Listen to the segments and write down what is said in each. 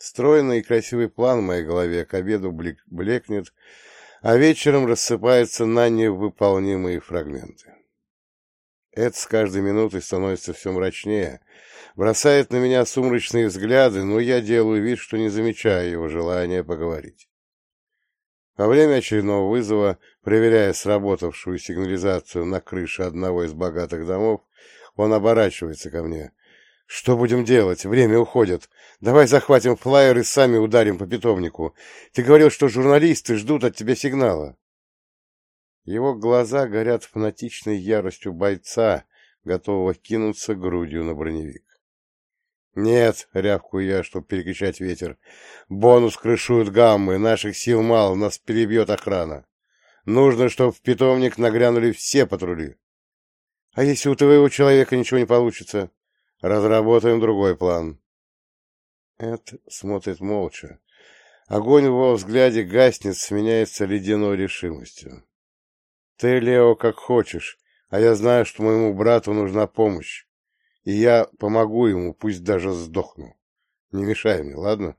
Стройный и красивый план в моей голове к обеду блекнет, а вечером рассыпается на невыполнимые фрагменты. Это с каждой минутой становится все мрачнее, бросает на меня сумрачные взгляды, но я делаю вид, что не замечаю его желания поговорить. Во время очередного вызова, проверяя сработавшую сигнализацию на крыше одного из богатых домов, он оборачивается ко мне. «Что будем делать? Время уходит. Давай захватим флайер и сами ударим по питомнику. Ты говорил, что журналисты ждут от тебя сигнала». Его глаза горят фанатичной яростью бойца, готового кинуться грудью на броневик. «Нет», — рявкую я, чтобы перекричать ветер, — «бонус крышуют гаммы, наших сил мало, нас перебьет охрана. Нужно, чтобы в питомник нагрянули все патрули». «А если у твоего человека ничего не получится?» «Разработаем другой план». Эд смотрит молча. Огонь в его взгляде гаснет, сменяется ледяной решимостью. «Ты, Лео, как хочешь, а я знаю, что моему брату нужна помощь. И я помогу ему, пусть даже сдохну. Не мешай мне, ладно?»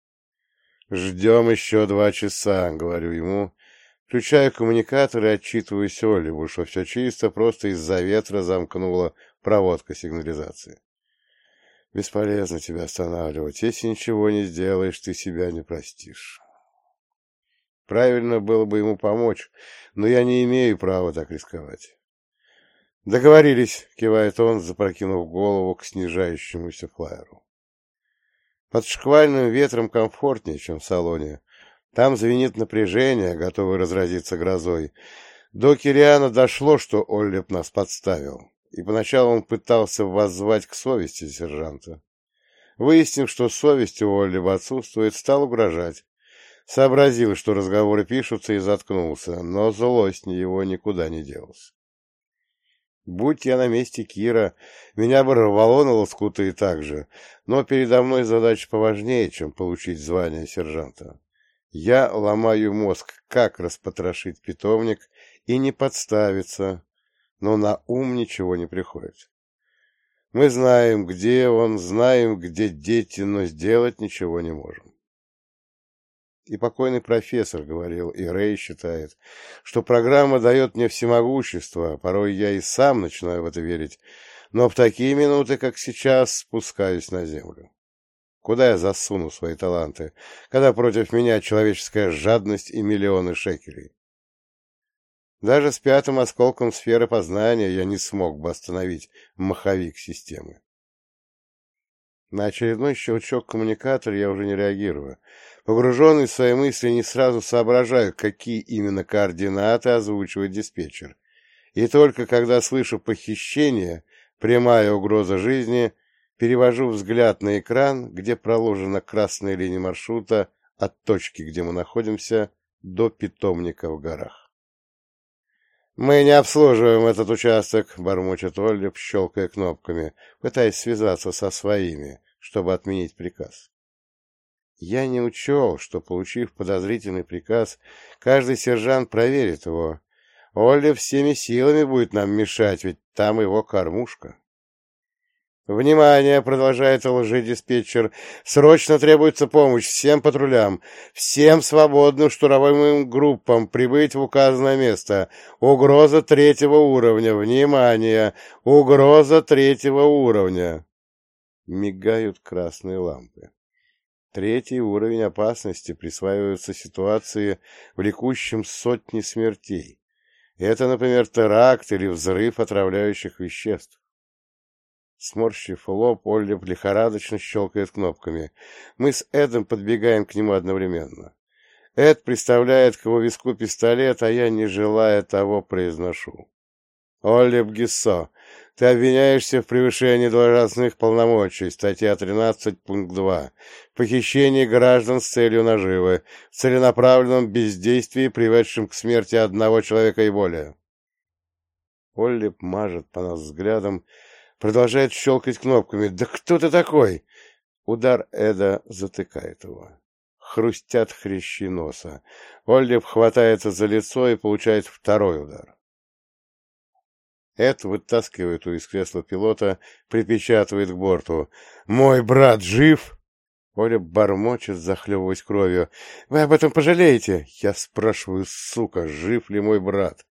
«Ждем еще 2 часа», — говорю ему. Включаю коммуникатор и отчитываюсь Оливу, что все чисто, просто из-за ветра замкнула проводка сигнализации. «Бесполезно тебя останавливать. Если ничего не сделаешь, ты себя не простишь». Правильно было бы ему помочь, но я не имею права так рисковать. «Договорились», — кивает он, запрокинув голову к снижающемуся флайеру. Под шквальным ветром комфортнее, чем в салоне. Там звенит напряжение, готовое разразиться грозой. До Кириана дошло, что Оллеп нас подставил, и поначалу он пытался воззвать к совести сержанта. Выяснив, что совесть у Оллеба отсутствует, стал угрожать. Сообразил, что разговоры пишутся, и заткнулся, но злость его никуда не делась. Будь я на месте Кира, меня бы рвало на лоскуты и так же, но передо мной задача поважнее, чем получить звание сержанта. Я ломаю мозг, как распотрошить питомник и не подставиться, но на ум ничего не приходит. Мы знаем, где он, знаем, где дети, но сделать ничего не можем. И покойный профессор говорил, и Рэй считает, что программа дает мне всемогущество, порой я и сам начинаю в это верить, но в такие минуты, как сейчас, спускаюсь на землю. Куда я засуну свои таланты, когда против меня человеческая жадность и миллионы шекелей? Даже с 5-м осколком сферы познания я не смог бы остановить маховик системы. На очередной щелчок коммуникатора я уже не реагирую. Погруженный в свои мысли, не сразу соображаю, какие именно координаты озвучивает диспетчер. И только когда слышу похищение, прямая угроза жизни, перевожу взгляд на экран, где проложена красная линия маршрута от точки, где мы находимся, до питомника в горах. «Мы не обслуживаем этот участок», — бормочет Оллеп, щелкая кнопками, пытаясь связаться со своими, чтобы отменить приказ. Я не учел, что, получив подозрительный приказ, каждый сержант проверит его. Оллеп всеми силами будет нам мешать, ведь там его кормушка. «Внимание!» — продолжает лжедиспетчер. «Срочно требуется помощь всем патрулям, всем свободным штурмовым группам прибыть в указанное место. Угроза 3-го уровня. Внимание! Угроза 3-го уровня!» Мигают красные лампы. 3-й уровень опасности присваивается ситуации, влекущим сотни смертей. Это, например, теракт или взрыв отравляющих веществ. Сморщив лоб, Оллеп лихорадочно щелкает кнопками. Мы с Эдом подбегаем к нему одновременно. Эд приставляет к его виску пистолет, а я, не желая того, произношу. «Оллеп Гиссо, ты обвиняешься в превышении должностных полномочий, статья 13, пункт 2, похищении граждан с целью наживы, в целенаправленном бездействии, приведшем к смерти одного человека и более». Оллеп мажет по нас взглядом, продолжает щелкать кнопками. «Да кто ты такой?» Удар Эда затыкает его. Хрустят хрящи носа. Оллеп хватается за лицо и получает второй удар. Эд вытаскивает его из кресла пилота, припечатывает к борту. «Мой брат жив?» Оля бормочет, захлебываясь кровью. «Вы об этом пожалеете?» Я спрашиваю, сука, жив ли мой брат?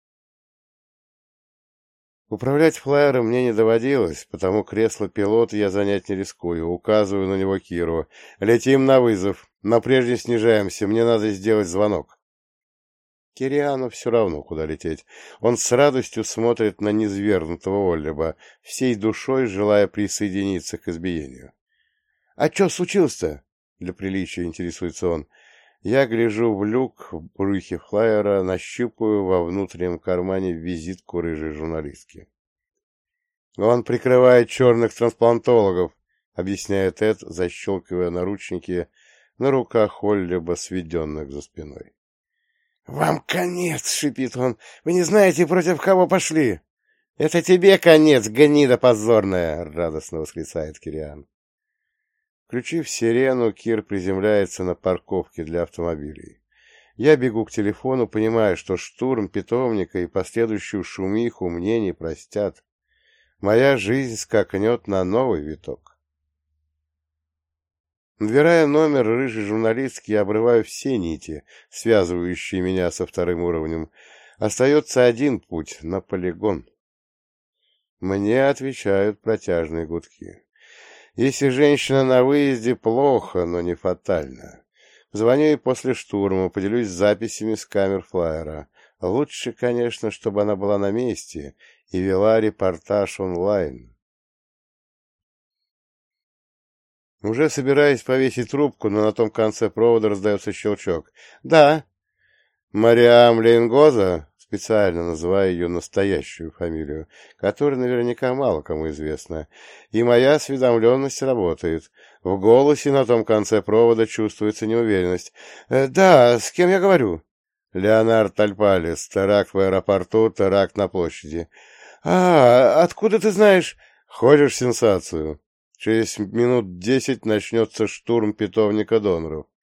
Управлять флайером мне не доводилось, потому кресло пилота я занять не рискую. Указываю на него Киру. «Летим на вызов, но прежде снижаемся, мне надо сделать звонок». Кириану все равно, куда лететь. Он с радостью смотрит на низвергнутого Оллеба, всей душой желая присоединиться к избиению. «А что случилось-то?» — для приличия интересуется он. Я гляжу в люк в брюхе флайера, нащупаю во внутреннем кармане визитку рыжей журналистки. «Он прикрывает черных трансплантологов», — объясняет Эд, защелкивая наручники на руках Оллеба, сведенных за спиной. «Вам конец!» — шипит он. «Вы не знаете, против кого пошли!» «Это тебе конец, гнида позорная!» — радостно восклицает Кириан. Включив сирену, Кир приземляется на парковке для автомобилей. Я бегу к телефону, понимая, что штурм питомника и последующую шумиху мне не простят. Моя жизнь скакнет на новый виток. Набирая номер рыжей журналистки, я обрываю все нити, связывающие меня со вторым уровнем. Остается один путь — на полигон. Мне отвечают протяжные гудки. Если женщина на выезде, плохо, но не фатально. Звоню ей после штурма, поделюсь записями с камер флайера. Лучше, конечно, чтобы она была на месте и вела репортаж онлайн. Уже собираюсь повесить трубку, но на том конце провода раздается щелчок. «Да». «Мариам Лейнгоза», специально называю ее настоящую фамилию, которая наверняка мало кому известна, и моя осведомленность работает. В голосе на том конце провода чувствуется неуверенность. «Да, с кем я говорю?» «Леонард Тальпалис. Теракт в аэропорту, теракт на площади». Откуда ты знаешь?» «Хочешь сенсацию? Через минут 10 начнется штурм питомника доноров.